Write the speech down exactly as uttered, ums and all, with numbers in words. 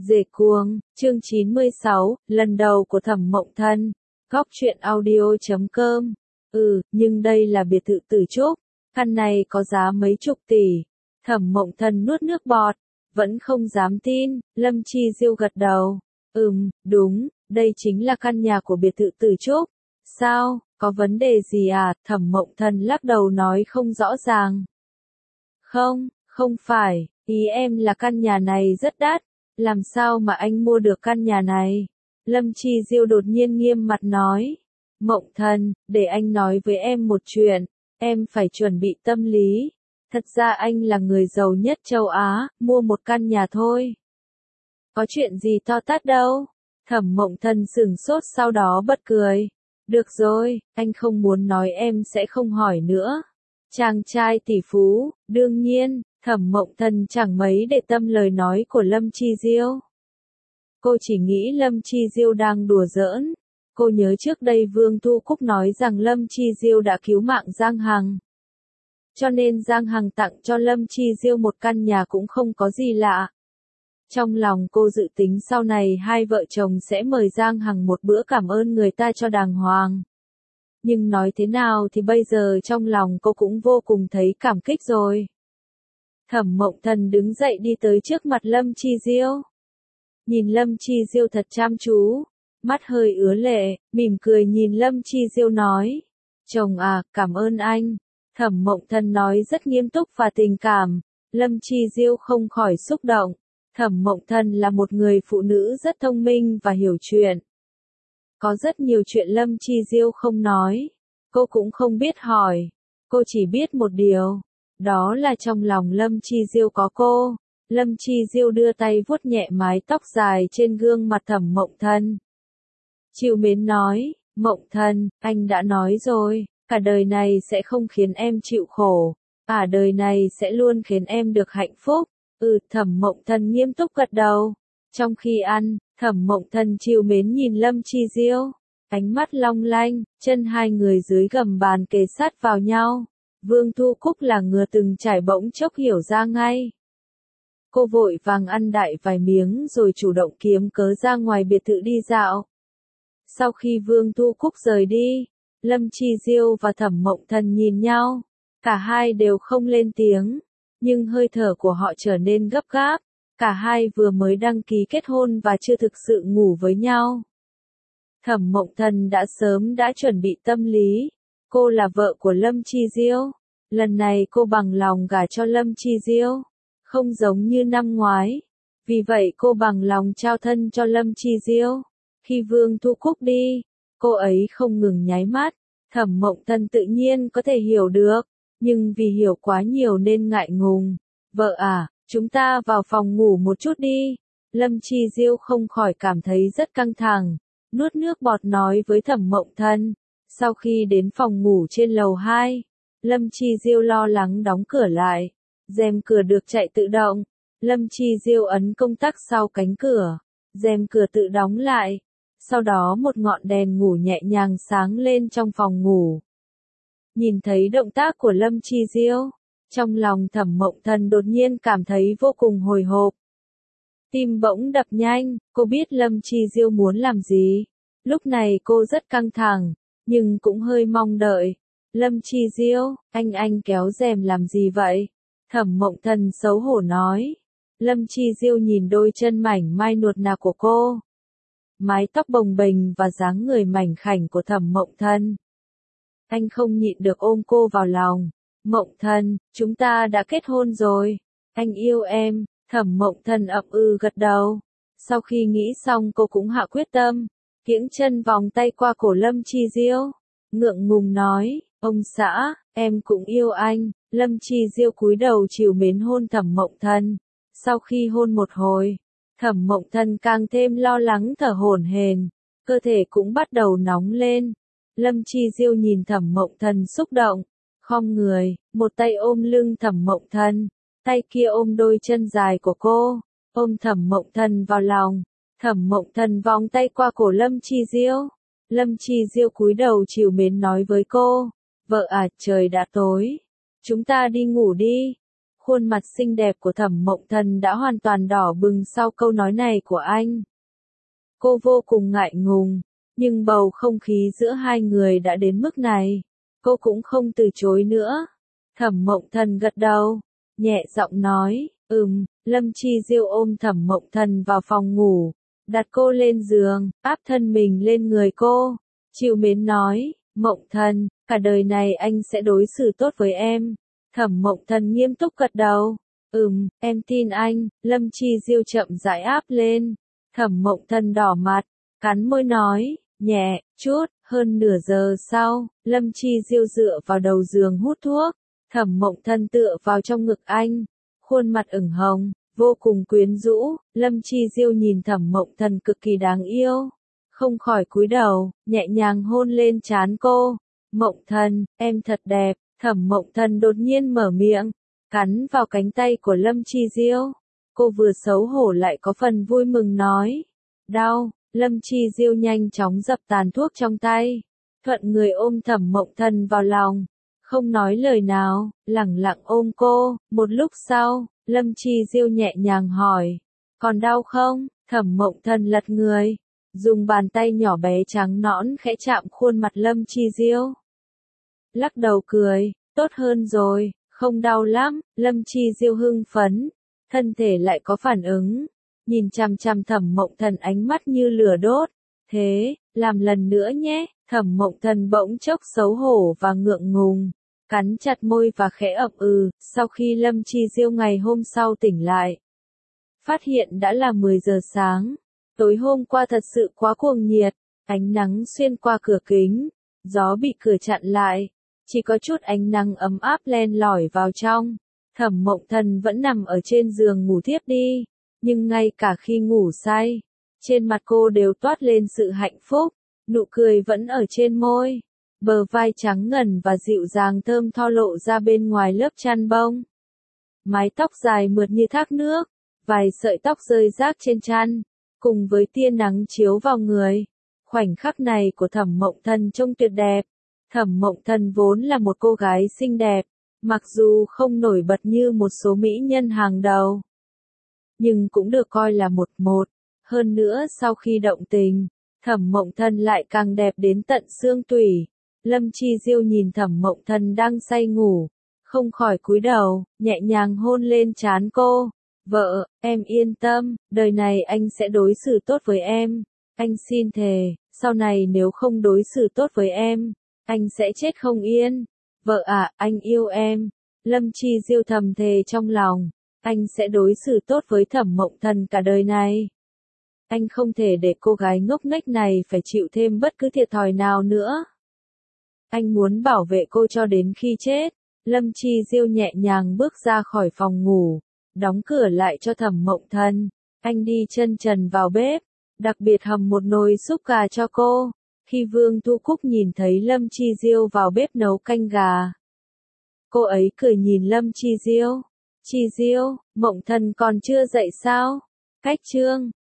Dề cuồng, chương chín mươi sáu, lần đầu của Thẩm Mộng Thân, góc truyện audio chấm com. Ừ, nhưng đây là biệt thự Tử Trúc, căn này có giá mấy chục tỷ. Thẩm Mộng Thân nuốt nước bọt, vẫn không dám tin. Lâm Chi Diêu gật đầu. Ừm, đúng, đây chính là căn nhà của biệt thự Tử Trúc. Sao, có vấn đề gì à? Thẩm Mộng Thân lắc đầu nói không rõ ràng. Không, không phải, ý em là căn nhà này rất đắt. Làm sao mà anh mua được căn nhà này? Lâm Chi Diêu đột nhiên nghiêm mặt nói. Mộng Thân, để anh nói với em một chuyện, em phải chuẩn bị tâm lý. Thật ra anh là người giàu nhất châu Á, mua một căn nhà thôi. Có chuyện gì to tát đâu? Thẩm Mộng Thân sửng sốt sau đó bật cười. Được rồi, anh không muốn nói em sẽ không hỏi nữa. Chàng trai tỷ phú, đương nhiên. Thẩm Mộng Thân chẳng mấy để tâm lời nói của Lâm Chi Diêu. Cô chỉ nghĩ Lâm Chi Diêu đang đùa giỡn. Cô nhớ trước đây Vương Thu Cúc nói rằng Lâm Chi Diêu đã cứu mạng Giang Hằng. Cho nên Giang Hằng tặng cho Lâm Chi Diêu một căn nhà cũng không có gì lạ. Trong lòng cô dự tính sau này hai vợ chồng sẽ mời Giang Hằng một bữa cảm ơn người ta cho đàng hoàng. Nhưng nói thế nào thì bây giờ trong lòng cô cũng vô cùng thấy cảm kích rồi. Thẩm Mộng Thân đứng dậy đi tới trước mặt Lâm Chi Diêu. Nhìn Lâm Chi Diêu thật chăm chú, mắt hơi ứa lệ, mỉm cười nhìn Lâm Chi Diêu nói. Chồng à, cảm ơn anh. Thẩm Mộng Thân nói rất nghiêm túc và tình cảm. Lâm Chi Diêu không khỏi xúc động. Thẩm Mộng Thân là một người phụ nữ rất thông minh và hiểu chuyện. Có rất nhiều chuyện Lâm Chi Diêu không nói. Cô cũng không biết hỏi. Cô chỉ biết một điều. Đó là trong lòng Lâm Chi Diêu có cô. Lâm Chi Diêu đưa tay vuốt nhẹ mái tóc dài trên gương mặt Thẩm Mộng Thân. Trìu mến nói, Mộng Thân, anh đã nói rồi, cả đời này sẽ không khiến em chịu khổ, cả đời này sẽ luôn khiến em được hạnh phúc. Ừ, Thẩm Mộng Thân nghiêm túc gật đầu. Trong khi ăn, Thẩm Mộng Thân trìu mến nhìn Lâm Chi Diêu, ánh mắt long lanh, chân hai người dưới gầm bàn kề sát vào nhau. Vương Thu Cúc là ngừa từng trải bỗng chốc hiểu ra ngay. Cô vội vàng ăn đại vài miếng rồi chủ động kiếm cớ ra ngoài biệt thự đi dạo. Sau khi Vương Thu Cúc rời đi, Lâm Chi Diêu và Thẩm Mộng Thân nhìn nhau. Cả hai đều không lên tiếng, nhưng hơi thở của họ trở nên gấp gáp. Cả hai vừa mới đăng ký kết hôn và chưa thực sự ngủ với nhau. Thẩm Mộng Thân đã sớm đã chuẩn bị tâm lý. Cô là vợ của Lâm Chi Diêu. Lần này cô bằng lòng gả cho Lâm Chi Diêu. Không giống như năm ngoái. Vì vậy cô bằng lòng trao thân cho Lâm Chi Diêu. Khi Vương Thu Cúc đi, cô ấy không ngừng nháy mắt. Thẩm Mộng Thân tự nhiên có thể hiểu được. Nhưng vì hiểu quá nhiều nên ngại ngùng. Vợ à, chúng ta vào phòng ngủ một chút đi. Lâm Chi Diêu không khỏi cảm thấy rất căng thẳng. Nuốt nước bọt nói với Thẩm Mộng Thân. Sau khi đến phòng ngủ trên lầu hai, Lâm Chi Diêu lo lắng đóng cửa lại. Rèm cửa được chạy tự động. Lâm Chi Diêu ấn công tắc sau cánh cửa. Rèm cửa tự đóng lại. Sau đó một ngọn đèn ngủ nhẹ nhàng sáng lên trong phòng ngủ. Nhìn thấy động tác của Lâm Chi Diêu, trong lòng Thẩm Mộng Thân đột nhiên cảm thấy vô cùng hồi hộp. Tim bỗng đập nhanh, cô biết Lâm Chi Diêu muốn làm gì. Lúc này cô rất căng thẳng, nhưng cũng hơi mong đợi. Lâm Chi Diêu, anh anh kéo rèm làm gì vậy? Thẩm Mộng Thân xấu hổ nói. Lâm Chi Diêu nhìn đôi chân mảnh mai nuột nà của cô. Mái tóc bồng bềnh và dáng người mảnh khảnh của Thẩm Mộng Thân. Anh không nhịn được ôm cô vào lòng. Mộng Thân, chúng ta đã kết hôn rồi. Anh yêu em. Thẩm Mộng Thân ậm ừ gật đầu. Sau khi nghĩ xong cô cũng hạ quyết tâm. Kiễng chân vòng tay qua cổ Lâm Chi Diêu. Ngượng ngùng nói, ông xã, em cũng yêu anh. Lâm Chi Diêu cúi đầu trìu mến hôn Thẩm Mộng Thân. Sau khi hôn một hồi, Thẩm Mộng Thân càng thêm lo lắng thở hổn hển, cơ thể cũng bắt đầu nóng lên. Lâm Chi Diêu nhìn Thẩm Mộng Thân xúc động, khom người, một tay ôm lưng Thẩm Mộng Thân, tay kia ôm đôi chân dài của cô, ôm Thẩm Mộng Thân vào lòng. Thẩm Mộng Thân vòng tay qua cổ Lâm Chi Diêu. Lâm Chi Diêu cúi đầu trìu mến nói với cô, vợ à, trời đã tối, chúng ta đi ngủ đi. Khuôn mặt xinh đẹp của Thẩm Mộng Thần đã hoàn toàn đỏ bừng sau câu nói này của anh. Cô vô cùng ngại ngùng, nhưng bầu không khí giữa hai người đã đến mức này, cô cũng không từ chối nữa. Thẩm Mộng Thần gật đầu, nhẹ giọng nói, ừm. Lâm Chi Diêu ôm Thẩm Mộng Thần vào phòng ngủ, đặt cô lên giường, áp thân mình lên người cô, trìu mến nói, Mộng Thần, cả đời này anh sẽ đối xử tốt với em. Thẩm Mộng Thần nghiêm túc gật đầu, ừm, em tin anh. Lâm Chi Diêu chậm rãi áp lên, Thẩm Mộng Thần đỏ mặt, cắn môi nói, nhẹ chút. Hơn nửa giờ sau, Lâm Chi Diêu dựa vào đầu giường hút thuốc, Thẩm Mộng Thần tựa vào trong ngực anh, khuôn mặt ửng hồng, vô cùng quyến rũ. Lâm Chi Diêu nhìn Thẩm Mộng Thần cực kỳ đáng yêu, không khỏi cúi đầu, nhẹ nhàng hôn lên trán cô. Mộng Thần, em thật đẹp. Thẩm Mộng Thần đột nhiên mở miệng, cắn vào cánh tay của Lâm Chi Diêu. Cô vừa xấu hổ lại có phần vui mừng nói, đau. Lâm Chi Diêu nhanh chóng dập tàn thuốc trong tay, thuận người ôm Thẩm Mộng Thần vào lòng, không nói lời nào, lẳng lặng ôm cô. Một lúc sau, Lâm Chi Diêu nhẹ nhàng hỏi, còn đau không? Thẩm Mộng Thần lật người, dùng bàn tay nhỏ bé trắng nõn khẽ chạm khuôn mặt Lâm Chi Diêu. Lắc đầu cười, tốt hơn rồi, không đau lắm. Lâm Chi Diêu hưng phấn, thân thể lại có phản ứng, nhìn chằm chằm Thẩm Mộng Thần ánh mắt như lửa đốt. Thế, làm lần nữa nhé. Thẩm Mộng Thần bỗng chốc xấu hổ và ngượng ngùng, cắn chặt môi và khẽ ậm ừ. Sau khi Lâm Chi Diêu ngày hôm sau tỉnh lại, phát hiện đã là mười giờ sáng. Tối hôm qua thật sự quá cuồng nhiệt, ánh nắng xuyên qua cửa kính, gió bị cửa chặn lại, chỉ có chút ánh nắng ấm áp len lỏi vào trong. Thẩm Mộng Thần vẫn nằm ở trên giường ngủ thiếp đi, nhưng ngay cả khi ngủ say, trên mặt cô đều toát lên sự hạnh phúc, nụ cười vẫn ở trên môi, bờ vai trắng ngần và dịu dàng thơm tho lộ ra bên ngoài lớp chăn bông. Mái tóc dài mượt như thác nước, vài sợi tóc rơi rác trên chăn, cùng với tia nắng chiếu vào người. Khoảnh khắc này của Thẩm Mộng Thần trông tuyệt đẹp. Thẩm Mộng Thần vốn là một cô gái xinh đẹp, mặc dù không nổi bật như một số mỹ nhân hàng đầu, nhưng cũng được coi là một một. Hơn nữa sau khi động tình, Thẩm Mộng Thần lại càng đẹp đến tận xương tủy. Lâm Chi Diêu nhìn Thẩm Mộng Thần đang say ngủ, không khỏi cúi đầu, nhẹ nhàng hôn lên trán cô. Vợ, em yên tâm, đời này anh sẽ đối xử tốt với em. Anh xin thề, sau này nếu không đối xử tốt với em, anh sẽ chết không yên. Vợ à, anh yêu em. Lâm Chi Diêu thầm thề trong lòng, anh sẽ đối xử tốt với Thẩm Mộng Thần cả đời này. Anh không thể để cô gái ngốc nghếch này phải chịu thêm bất cứ thiệt thòi nào nữa. Anh muốn bảo vệ cô cho đến khi chết. Lâm Chi Diêu nhẹ nhàng bước ra khỏi phòng ngủ, đóng cửa lại cho Thẩm Mộng Thần. Anh đi chân trần vào bếp, đặc biệt hầm một nồi súp gà cho cô. Khi Vương Thu Cúc nhìn thấy Lâm Chi Diêu vào bếp nấu canh gà, cô ấy cười nhìn Lâm Chi Diêu. Chi Diêu, Mộng Thần còn chưa dậy sao? Cách chương